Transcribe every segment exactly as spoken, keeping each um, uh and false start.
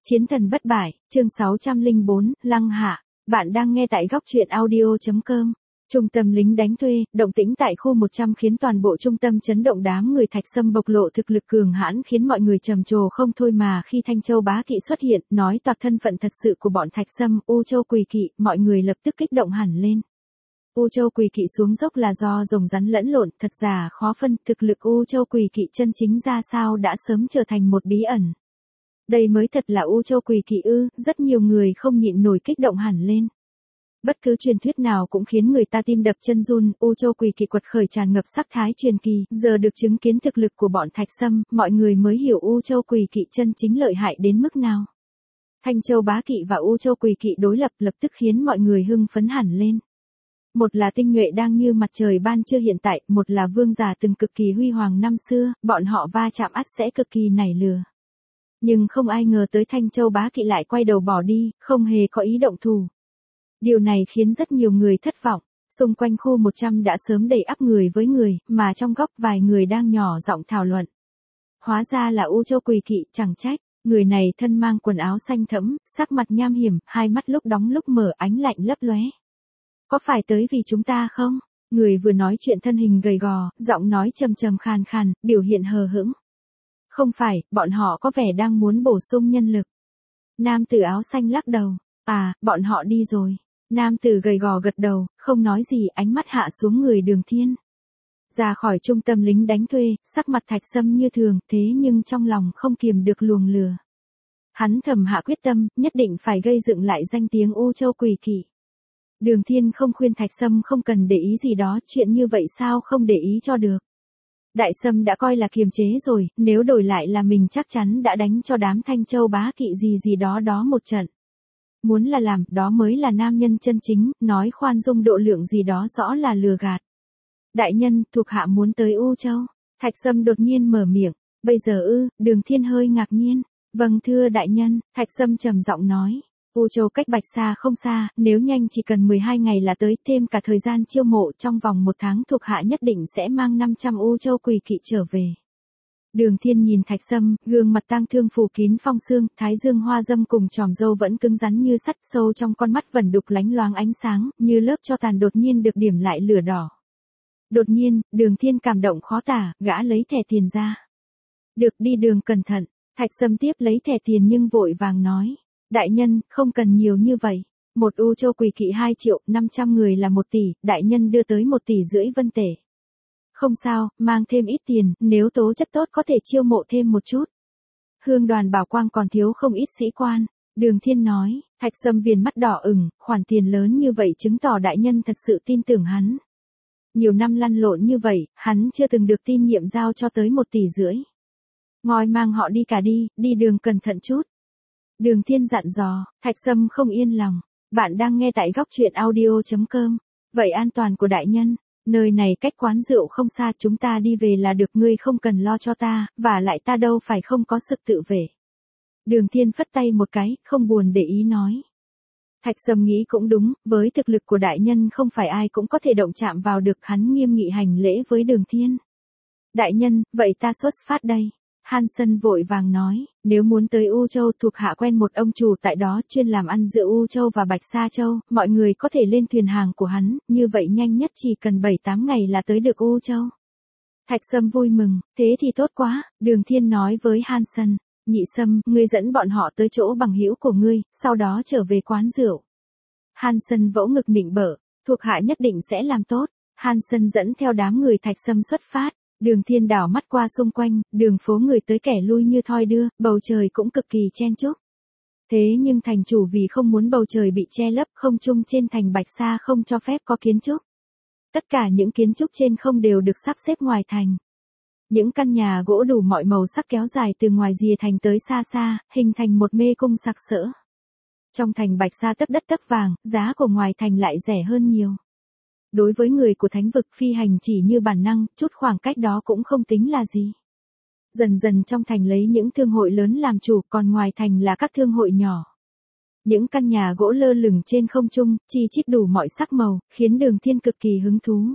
Chiến thần bất bại, chương sáu trăm lẻ bốn, Lăng Hạ. Bạn đang nghe tại góc truyện audio chấm com. Trung tâm lính đánh thuê, động tĩnh tại khu một trăm khiến toàn bộ trung tâm chấn động, đám người Thạch Sâm bộc lộ thực lực cường hãn khiến mọi người trầm trồ không thôi, mà khi Thanh Châu Bá Kỵ xuất hiện, nói toạc thân phận thật sự của bọn Thạch Sâm, U Châu Quỳ Kỵ, mọi người lập tức kích động hẳn lên. U Châu Quỳ Kỵ xuống dốc là do rồng rắn lẫn lộn, thật giả khó phân, thực lực U Châu Quỳ Kỵ chân chính ra sao đã sớm trở thành một bí ẩn. Đây mới thật là U Châu Quỳ Kỵ ư, rất nhiều người không nhịn nổi kích động hẳn lên. Bất cứ truyền thuyết nào cũng khiến người ta tim đập chân run, U Châu Quỳ Kỵ quật khởi tràn ngập sắc thái truyền kỳ, giờ được chứng kiến thực lực của bọn Thạch Sâm, mọi người mới hiểu U Châu Quỳ Kỵ chân chính lợi hại đến mức nào. Thanh Châu Bá Kỵ và U Châu Quỳ Kỵ đối lập lập tức khiến mọi người hưng phấn hẳn lên. Một là tinh nhuệ đang như mặt trời ban trưa hiện tại, một là vương giả từng cực kỳ huy hoàng năm xưa, bọn họ va chạm ắt sẽ cực kỳ nảy lửa. Nhưng không ai ngờ tới Thanh Châu Bá Kỵ lại quay đầu bỏ đi, không hề có ý động thủ. Điều này khiến rất nhiều người thất vọng, xung quanh khu một trăm đã sớm đầy ắp người với người, mà trong góc vài người đang nhỏ giọng thảo luận. Hóa ra là U Châu Quỳ Kỵ, chẳng trách, người này thân mang quần áo xanh thẫm, sắc mặt nham hiểm, hai mắt lúc đóng lúc mở ánh lạnh lấp lóe. Có phải tới vì chúng ta không? Người vừa nói chuyện thân hình gầy gò, giọng nói trầm trầm khàn khàn, biểu hiện hờ hững. Không phải, bọn họ có vẻ đang muốn bổ sung nhân lực. Nam tử áo xanh lắc đầu. À, bọn họ đi rồi. Nam tử gầy gò gật đầu, không nói gì, ánh mắt hạ xuống người Đường Thiên. Ra khỏi trung tâm lính đánh thuê, sắc mặt Thạch Sâm như thường, thế nhưng trong lòng không kiềm được luồng lửa. Hắn thầm hạ quyết tâm, nhất định phải gây dựng lại danh tiếng U Châu Quỳ Kỵ. Đường Thiên không khuyên Thạch Sâm không cần để ý gì đó, chuyện như vậy sao không để ý cho được. Đại Sâm đã coi là kiềm chế rồi, nếu đổi lại là mình chắc chắn đã đánh cho đám Thanh Châu Bá Kỵ gì gì đó đó một trận. Muốn là làm, đó mới là nam nhân chân chính, nói khoan dung độ lượng gì đó rõ là lừa gạt. Đại nhân, thuộc hạ muốn tới U Châu. Thạch Sâm đột nhiên mở miệng, bây giờ ư? Đường Thiên hơi ngạc nhiên. Vâng thưa đại nhân, Thạch Sâm trầm giọng nói. U Châu cách Bạch Sa không xa, nếu nhanh chỉ cần mười hai ngày là tới, thêm cả thời gian chiêu mộ, trong vòng một tháng thuộc hạ nhất định sẽ mang năm trăm U Châu Quỳ Kỵ trở về. Đường Thiên nhìn Thạch Sâm, gương mặt tang thương phủ kín phong sương, thái dương hoa dâm cùng tròm râu vẫn cứng rắn như sắt, sâu trong con mắt vẩn đục lánh loáng ánh sáng, như lớp tro tàn đột nhiên được điểm lại lửa đỏ. Đột nhiên, Đường Thiên cảm động khó tả, gã lấy thẻ tiền ra. Được, đi đường cẩn thận. Thạch Sâm tiếp lấy thẻ tiền nhưng vội vàng nói. Đại nhân, không cần nhiều như vậy. Một U Châu Quỳ Kỵ hai triệu, năm trăm người là một tỷ, đại nhân đưa tới một tỷ rưỡi vân tể. Không sao, mang thêm ít tiền, nếu tố chất tốt có thể chiêu mộ thêm một chút. Hương đoàn bảo quang còn thiếu không ít sĩ quan. Đường Thiên nói, Thạch Sâm viền mắt đỏ ửng, khoản tiền lớn như vậy chứng tỏ đại nhân thật sự tin tưởng hắn. Nhiều năm lăn lộn như vậy, hắn chưa từng được tin nhiệm giao cho tới một tỷ rưỡi. Ngồi mang họ đi cả đi, đi đường cẩn thận chút. Đường Thiên dặn dò, Thạch Sâm không yên lòng. Bạn đang nghe tại góc truyện audio chấm com. Vậy an toàn của đại nhân, nơi này cách quán rượu không xa, chúng ta đi về là được, ngươi không cần lo cho ta, và lại ta đâu phải không có sức tự vệ. Đường Thiên phất tay một cái, không buồn để ý nói. Thạch Sâm nghĩ cũng đúng, với thực lực của đại nhân không phải ai cũng có thể động chạm vào được, hắn nghiêm nghị hành lễ với Đường Thiên. Đại nhân, vậy ta xuất phát đây. Hansen vội vàng nói, nếu muốn tới U Châu, thuộc hạ quen một ông chủ tại đó chuyên làm ăn giữa U Châu và Bạch Sa Châu, mọi người có thể lên thuyền hàng của hắn, như vậy nhanh nhất chỉ cần bảy tám ngày là tới được U Châu. Thạch Sâm vui mừng, thế thì tốt quá, Đường Thiên nói với Hansen, Nhị Sâm, ngươi dẫn bọn họ tới chỗ bằng hữu của ngươi, sau đó trở về quán rượu. Hansen vỗ ngực nịnh bợ, thuộc hạ nhất định sẽ làm tốt. Hansen dẫn theo đám người Thạch Sâm xuất phát. Đường Thiên đảo mắt qua xung quanh, đường phố người tới kẻ lui như thoi đưa, bầu trời cũng cực kỳ chen chúc. Thế nhưng thành chủ vì không muốn bầu trời bị che lấp, không trung trên thành Bạch Sa không cho phép có kiến trúc. Tất cả những kiến trúc trên không đều được sắp xếp ngoài thành. Những căn nhà gỗ đủ mọi màu sắc kéo dài từ ngoài rìa thành tới xa xa, hình thành một mê cung sặc sỡ. Trong thành Bạch Sa tấp đất tấp vàng, giá của ngoài thành lại rẻ hơn nhiều. Đối với người của thánh vực, phi hành chỉ như bản năng, chút khoảng cách đó cũng không tính là gì. Dần dần trong thành lấy những thương hội lớn làm chủ, còn ngoài thành là các thương hội nhỏ. Những căn nhà gỗ lơ lửng trên không trung, chi chít đủ mọi sắc màu, khiến Đường Thiên cực kỳ hứng thú.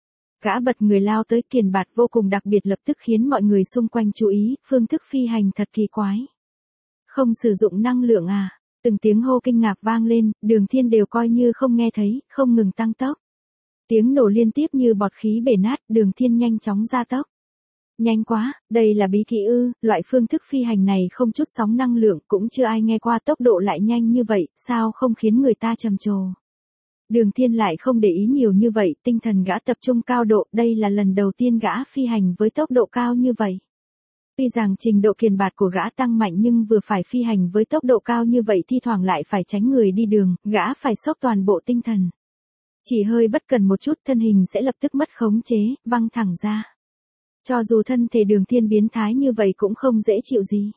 Gã bật người lao tới, kiền bạt vô cùng đặc biệt lập tức khiến mọi người xung quanh chú ý, phương thức phi hành thật kỳ quái. Không sử dụng năng lượng à? Từng tiếng hô kinh ngạc vang lên, Đường Thiên đều coi như không nghe thấy, không ngừng tăng tốc. Tiếng nổ liên tiếp như bọt khí bể nát, Đường Thiên nhanh chóng gia tốc. Nhanh quá, đây là bí kỹ ư, loại phương thức phi hành này không chút sóng năng lượng, cũng chưa ai nghe qua, tốc độ lại nhanh như vậy, sao không khiến người ta trầm trồ. Đường Thiên lại không để ý nhiều như vậy, tinh thần gã tập trung cao độ, đây là lần đầu tiên gã phi hành với tốc độ cao như vậy. Tuy rằng trình độ kiền bạt của gã tăng mạnh nhưng vừa phải phi hành với tốc độ cao như vậy thi thoảng lại phải tránh người đi đường, gã phải xốc toàn bộ tinh thần. Chỉ hơi bất cần một chút thân hình sẽ lập tức mất khống chế, văng thẳng ra. Cho dù thân thể Đường Thiên biến thái như vậy cũng không dễ chịu gì.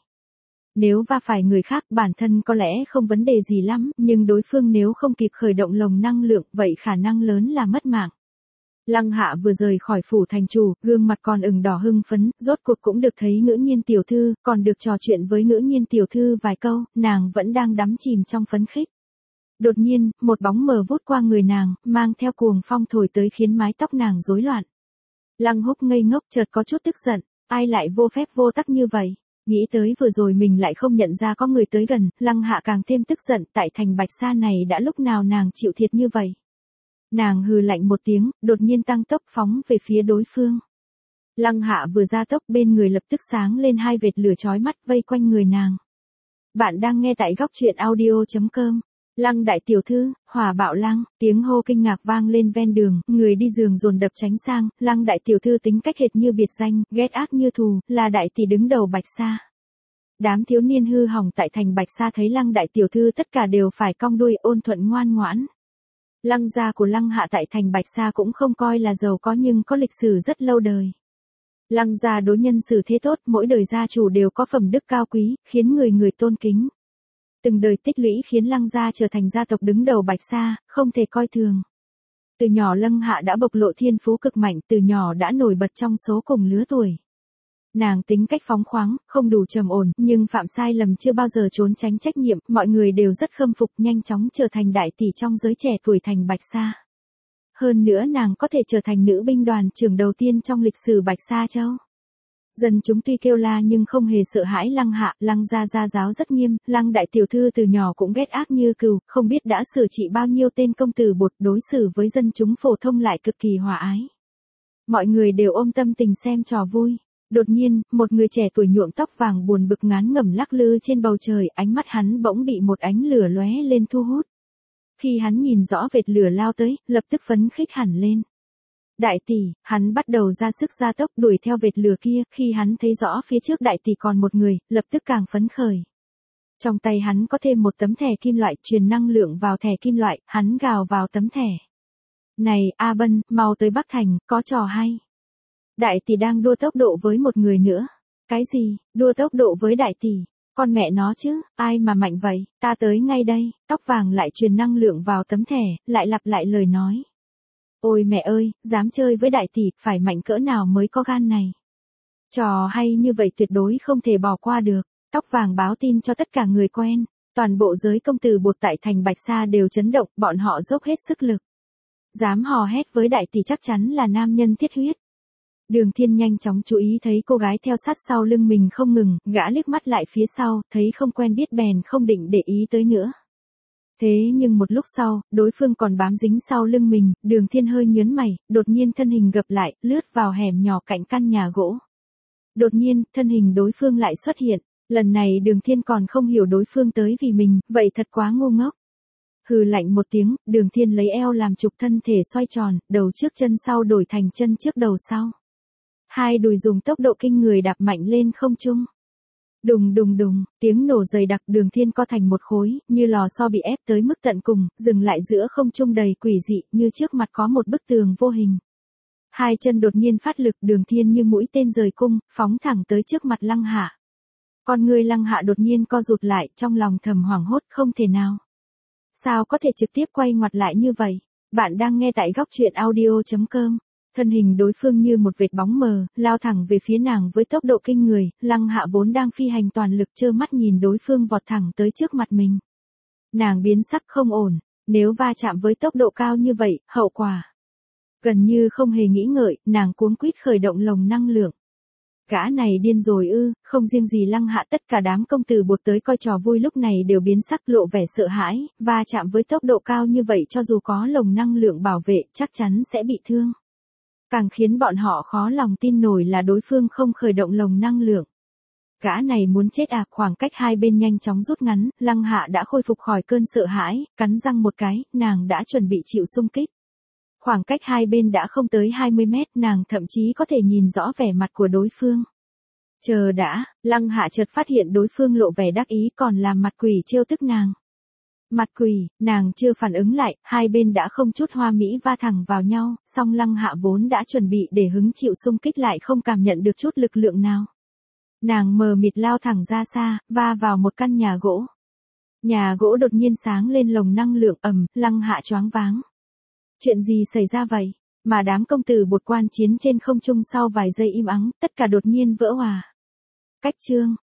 Nếu va phải người khác bản thân có lẽ không vấn đề gì lắm, nhưng đối phương nếu không kịp khởi động lồng năng lượng vậy khả năng lớn là mất mạng. Lăng Hạ vừa rời khỏi phủ thành chủ, gương mặt còn ửng đỏ hưng phấn, rốt cuộc cũng được thấy Ngữ Nhiên tiểu thư, còn được trò chuyện với Ngữ Nhiên tiểu thư vài câu, nàng vẫn đang đắm chìm trong phấn khích. Đột nhiên, một bóng mờ vút qua người nàng, mang theo cuồng phong thổi tới khiến mái tóc nàng rối loạn. Lăng Húc ngây ngốc chợt có chút tức giận, ai lại vô phép vô tắc như vậy? Nghĩ tới vừa rồi mình lại không nhận ra có người tới gần, Lăng Hạ càng thêm tức giận, tại thành Bạch Sa này đã lúc nào nàng chịu thiệt như vậy. Nàng hừ lạnh một tiếng, đột nhiên tăng tốc phóng về phía đối phương. Lăng Hạ vừa ra tốc bên người lập tức sáng lên hai vệt lửa chói mắt vây quanh người nàng. Bạn đang nghe tại góc truyện audio chấm com. Lăng đại tiểu thư, Hỏa Bạo Lăng, tiếng hô kinh ngạc vang lên ven đường, người đi giường dồn đập tránh sang, Lăng đại tiểu thư tính cách hệt như biệt danh, ghét ác như thù, là đại tỷ đứng đầu Bạch Sa. Đám thiếu niên hư hỏng tại thành Bạch Sa thấy Lăng đại tiểu thư tất cả đều phải cong đuôi ôn thuận ngoan ngoãn. Lăng gia của Lăng Hạ tại thành Bạch Sa cũng không coi là giàu có nhưng có lịch sử rất lâu đời. Lăng gia đối nhân xử thế tốt, mỗi đời gia chủ đều có phẩm đức cao quý, khiến người người tôn kính. Từng đời tích lũy khiến Lăng gia trở thành gia tộc đứng đầu Bạch Sa, không thể coi thường. Từ nhỏ Lăng Hạ đã bộc lộ thiên phú cực mạnh, từ nhỏ đã nổi bật trong số cùng lứa tuổi. Nàng tính cách phóng khoáng, không đủ trầm ổn, nhưng phạm sai lầm chưa bao giờ trốn tránh trách nhiệm, mọi người đều rất khâm phục, nhanh chóng trở thành đại tỷ trong giới trẻ tuổi thành Bạch Sa. Hơn nữa nàng có thể trở thành nữ binh đoàn trưởng đầu tiên trong lịch sử Bạch Sa Châu. Dân chúng tuy kêu la nhưng không hề sợ hãi Lăng Hạ, Lăng gia gia giáo rất nghiêm, Lăng đại tiểu thư từ nhỏ cũng ghét ác như cừu, không biết đã sửa trị bao nhiêu tên công tử bột, đối xử với dân chúng phổ thông lại cực kỳ hòa ái. Mọi người đều ôm tâm tình xem trò vui. Đột nhiên, một người trẻ tuổi nhuộm tóc vàng buồn bực ngán ngẩm lắc lư trên bầu trời, ánh mắt hắn bỗng bị một ánh lửa lóe lên thu hút. Khi hắn nhìn rõ vệt lửa lao tới, lập tức phấn khích hẳn lên. Đại tỷ, hắn bắt đầu ra sức gia tốc đuổi theo vệt lửa kia, khi hắn thấy rõ phía trước đại tỷ còn một người, lập tức càng phấn khởi. Trong tay hắn có thêm một tấm thẻ kim loại, truyền năng lượng vào thẻ kim loại, hắn gào vào tấm thẻ. Này, A Bân, mau tới Bắc Thành, có trò hay. Đại tỷ đang đua tốc độ với một người nữa. Cái gì, đua tốc độ với đại tỷ? Con mẹ nó chứ, ai mà mạnh vậy, ta tới ngay đây. Tóc vàng lại truyền năng lượng vào tấm thẻ, lại lặp lại lời nói. Ôi mẹ ơi, dám chơi với đại tỷ, phải mạnh cỡ nào mới có gan này. Trò hay như vậy tuyệt đối không thể bỏ qua được. Tóc vàng báo tin cho tất cả người quen. Toàn bộ giới công tử bột tại thành Bạch Sa đều chấn động, bọn họ dốc hết sức lực. Dám hò hét với đại tỷ chắc chắn là nam nhân thiết huyết. Đường Thiên nhanh chóng chú ý thấy cô gái theo sát sau lưng mình không ngừng, gã liếc mắt lại phía sau, thấy không quen biết bèn không định để ý tới nữa. Thế nhưng một lúc sau, đối phương còn bám dính sau lưng mình, Đường Thiên hơi nhớn mày, đột nhiên thân hình gập lại, lướt vào hẻm nhỏ cạnh căn nhà gỗ. Đột nhiên, thân hình đối phương lại xuất hiện, lần này Đường Thiên còn không hiểu đối phương tới vì mình, vậy thật quá ngu ngốc. Hừ lạnh một tiếng, Đường Thiên lấy eo làm trục thân thể xoay tròn, đầu trước chân sau đổi thành chân trước đầu sau. Hai đùi dùng tốc độ kinh người đạp mạnh lên không trung. Đùng đùng đùng, tiếng nổ dày đặc, Đường Thiên co thành một khối, như lò xo bị ép tới mức tận cùng, dừng lại giữa không trung đầy quỷ dị, như trước mặt có một bức tường vô hình. Hai chân đột nhiên phát lực, Đường Thiên như mũi tên rời cung, phóng thẳng tới trước mặt Lăng Hạ. Con người Lăng Hạ đột nhiên co rụt lại, trong lòng thầm hoảng hốt, không thể nào. Sao có thể trực tiếp quay ngoặt lại như vậy? Bạn đang nghe tại góc truyện audio chấm com. Thân hình đối phương như một vệt bóng mờ, lao thẳng về phía nàng với tốc độ kinh người, Lăng Hạ vốn đang phi hành toàn lực trơ mắt nhìn đối phương vọt thẳng tới trước mặt mình. Nàng biến sắc không ổn, nếu va chạm với tốc độ cao như vậy, hậu quả. Gần như không hề nghĩ ngợi, nàng cuống quýt khởi động lồng năng lượng. Gã này điên rồi ư, không riêng gì Lăng Hạ, tất cả đám công tử bột tới coi trò vui lúc này đều biến sắc, lộ vẻ sợ hãi, và chạm với tốc độ cao như vậy cho dù có lồng năng lượng bảo vệ chắc chắn sẽ bị thương. Càng khiến bọn họ khó lòng tin nổi là đối phương không khởi động lồng năng lượng. Gã này muốn chết à? Khoảng cách hai bên nhanh chóng rút ngắn, Lăng Hạ đã khôi phục khỏi cơn sợ hãi, cắn răng một cái, nàng đã chuẩn bị chịu xung kích. Khoảng cách hai bên đã không tới hai mươi mét, nàng thậm chí có thể nhìn rõ vẻ mặt của đối phương. Chờ đã, Lăng Hạ chợt phát hiện đối phương lộ vẻ đắc ý còn làm mặt quỷ trêu tức nàng. Mặt quỷ, nàng chưa phản ứng lại, hai bên đã không chút hoa mỹ va thẳng vào nhau, song Lăng Hạ vốn đã chuẩn bị để hứng chịu xung kích lại không cảm nhận được chút lực lượng nào. Nàng mờ mịt lao thẳng ra xa, va vào một căn nhà gỗ. Nhà gỗ đột nhiên sáng lên lồng năng lượng ầm, Lăng Hạ choáng váng. Chuyện gì xảy ra vậy? Mà đám công tử bột quan chiến trên không trung sau vài giây im ắng, tất cả đột nhiên vỡ òa. Cách chương